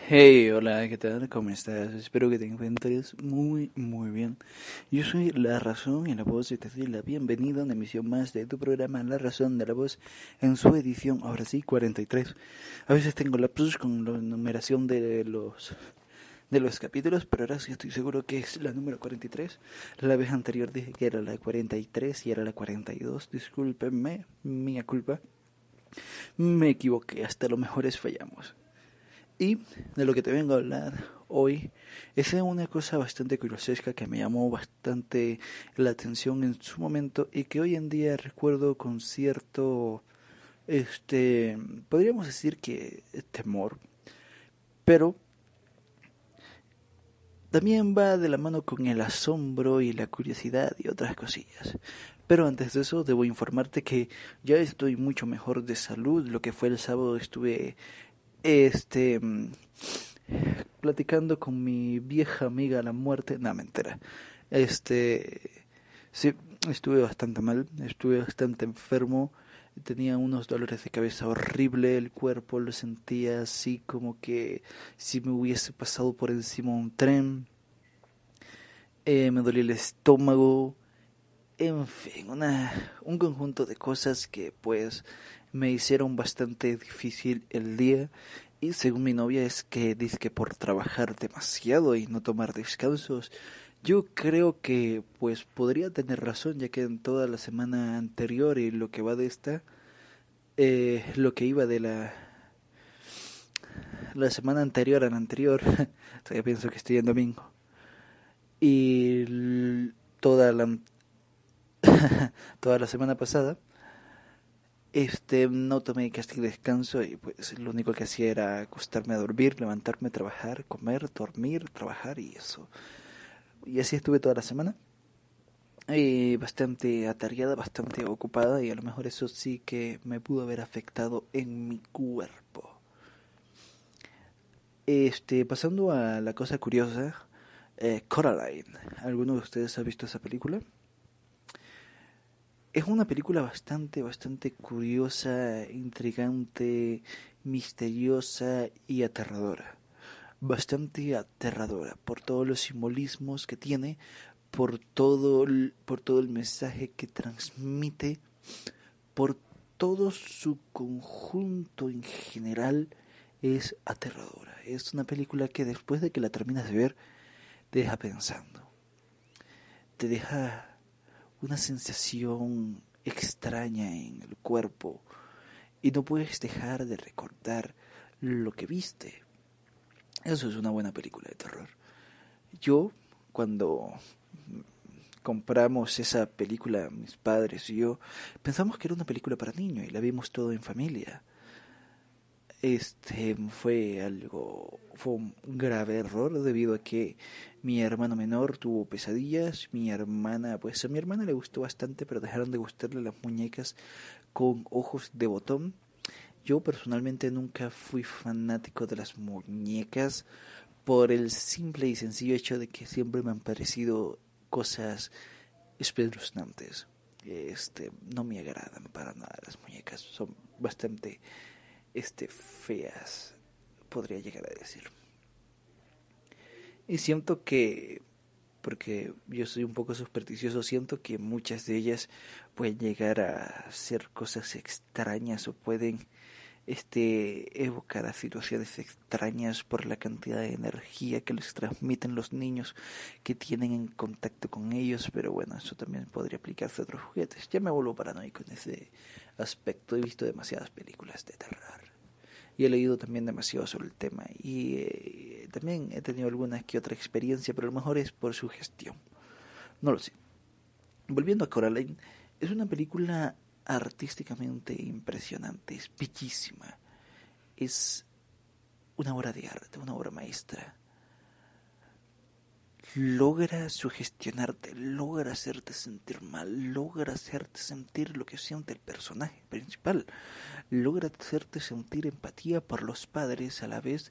Hey, hola, ¿qué tal? ¿Cómo estás? Espero que te encuentres muy bien. Yo soy La Razón y la Voz y te doy la bienvenida a una emisión más de tu programa La Razón de la Voz en su edición, ahora sí, 43. A veces tengo lapsus con la numeración de los capítulos, pero ahora sí estoy seguro que es la número 43. La vez anterior dije que era la 43 y era la 42. Discúlpenme, mía culpa. Me equivoqué, hasta lo mejores fallamos. Y de lo que te vengo a hablar hoy es de una cosa bastante curiosesca que me llamó bastante la atención en su momento y que hoy en día recuerdo con cierto, podríamos decir que temor, pero también va de la mano con el asombro y la curiosidad y otras cosillas. Pero antes de eso debo informarte que ya estoy mucho mejor de salud. Lo que fue el sábado estuve este platicando con mi vieja amiga la muerte, no, mentira. Sí, estuve bastante mal, estuve bastante enfermo, tenía unos dolores de cabeza horrible, el cuerpo lo sentía así como que si me hubiese pasado por encima un tren, me dolía el estómago, en fin, un conjunto de cosas que pues me hicieron bastante difícil el día. Y según mi novia es que dice que por trabajar demasiado y no tomar descansos, yo creo que pues podría tener razón, ya que en toda la semana anterior y lo que va de esta, lo que iba de la semana anterior a la anterior, todavía pienso que estoy en domingo, y toda la toda la semana pasada, no tomé casi descanso y pues lo único que hacía era acostarme a dormir, levantarme, trabajar, comer, dormir, trabajar y eso. Y así estuve toda la semana. Bastante atareada, bastante ocupada y a lo mejor eso sí que me pudo haber afectado en mi cuerpo. Pasando a la cosa curiosa, Coraline. ¿Alguno de ustedes ha visto esa película? Es una película bastante curiosa, intrigante, misteriosa y aterradora. Bastante aterradora por todos los simbolismos que tiene, por todo el mensaje que transmite, por todo su conjunto en general es aterradora. Es una película que después de que la terminas de ver te deja pensando, te deja una sensación extraña en el cuerpo y no puedes dejar de recordar lo que viste. Eso es una buena película de terror. Yo, cuando compramos esa película, mis padres y yo, pensamos que era una película para niños y la vimos todo en familia. Fue un grave error debido a que mi hermano menor tuvo pesadillas, pues a mi hermana le gustó bastante, pero dejaron de gustarle las muñecas con ojos de botón. Yo personalmente nunca fui fanático de las muñecas por el simple y sencillo hecho de que siempre me han parecido cosas espeluznantes. No me agradan para nada las muñecas, son bastante feas, podría llegar a decir. Y siento que, porque yo soy un poco supersticioso, siento que muchas de ellas pueden llegar a ser cosas extrañas o pueden evocar a situaciones extrañas por la cantidad de energía que les transmiten los niños que tienen en contacto con ellos, pero bueno, eso también podría aplicarse a otros juguetes. Ya me vuelvo paranoico en ese aspecto, he visto demasiadas películas de terror y he leído también demasiado sobre el tema y también he tenido alguna que otra experiencia, pero a lo mejor es por su gestión, no lo sé. Volviendo a Coraline, es una película artísticamente impresionante, es bellísima, es una obra de arte, una obra maestra. Logra sugestionarte, logra hacerte sentir mal, logra hacerte sentir lo que siente el personaje principal, logra hacerte sentir empatía por los padres a la vez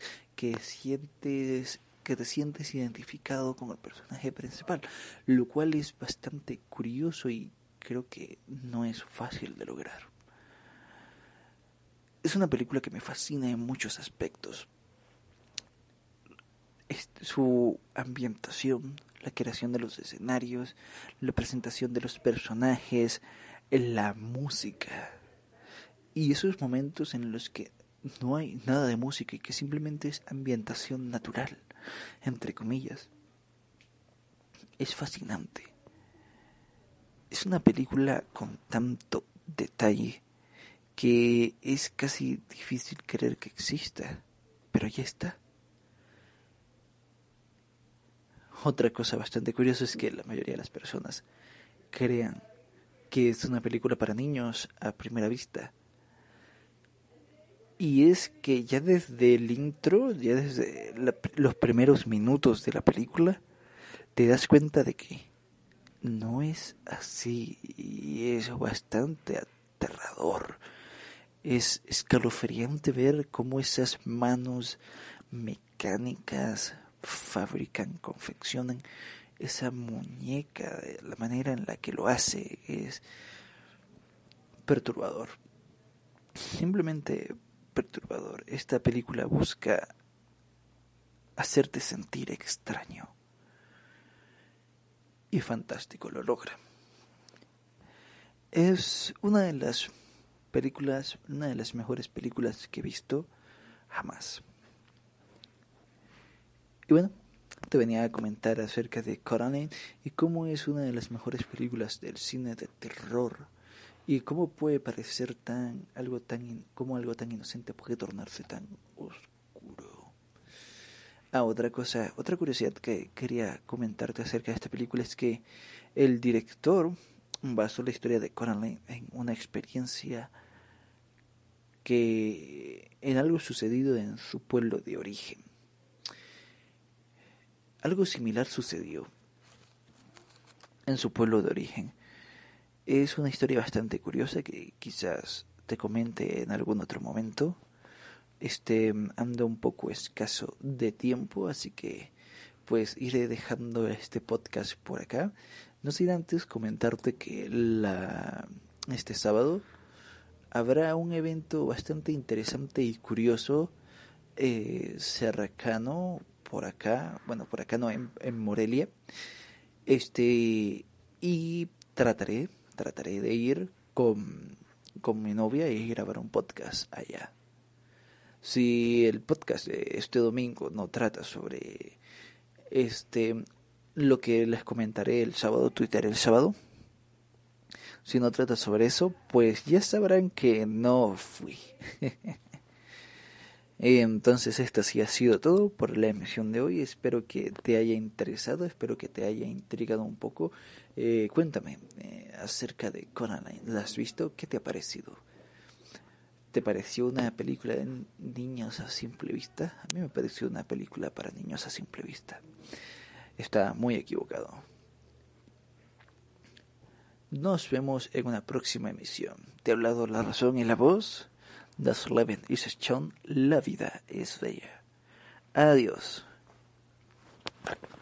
que te sientes identificado con el personaje principal, lo cual es bastante curioso y creo que no es fácil de lograr. Es una película que me fascina en muchos aspectos. su ambientación, la creación de los escenarios, la presentación de los personajes, la música. Y esos momentos en los que no hay nada de música y que simplemente es ambientación natural, entre comillas. Es fascinante. Es una película con tanto detalle que es casi difícil creer que exista, pero ya está. Otra cosa bastante curiosa es que la mayoría de las personas crean que es una película para niños a primera vista. Y es que ya desde el intro, ya desde los primeros minutos de la película, te das cuenta de que no es así y es bastante aterrador. Es escalofriante ver cómo esas manos mecánicas fabrican, confeccionan esa muñeca, la manera en la que lo hace es perturbador. Simplemente perturbador. Esta película busca hacerte sentir extraño. Y fantástico, lo logra. Es una de las mejores películas que he visto jamás. Y bueno, te venía a comentar acerca de Coraline y cómo es una de las mejores películas del cine de terror. Y cómo puede parecer algo tan inocente puede tornarse tan oscuro. Otra curiosidad que quería comentarte acerca de esta película es que el director basó la historia de Coraline en una experiencia en algo sucedido en su pueblo de origen. Algo similar sucedió en su pueblo de origen. Es una historia bastante curiosa que quizás te comente en algún otro momento. Ando un poco escaso de tiempo, así que pues iré dejando este podcast por acá. No sin antes comentarte que este sábado habrá un evento bastante interesante y curioso cercano por acá, no, en Morelia. Y trataré de ir con mi novia y grabar un podcast allá. Si el podcast de este domingo no trata sobre lo que les comentaré el sábado, tuitearé el sábado. Si no trata sobre eso, pues ya sabrán que no fui. Entonces esto sí ha sido todo por la emisión de hoy. Espero que te haya interesado, espero que te haya intrigado un poco. Cuéntame acerca de Coraline. ¿La has visto? ¿Qué te ha parecido? ¿Te pareció una película de niños a simple vista? A mí me pareció una película para niños a simple vista. Está muy equivocado. Nos vemos en una próxima emisión. Te ha hablado la razón y la voz. Das Leben ist schön, la vida es bella. Adiós.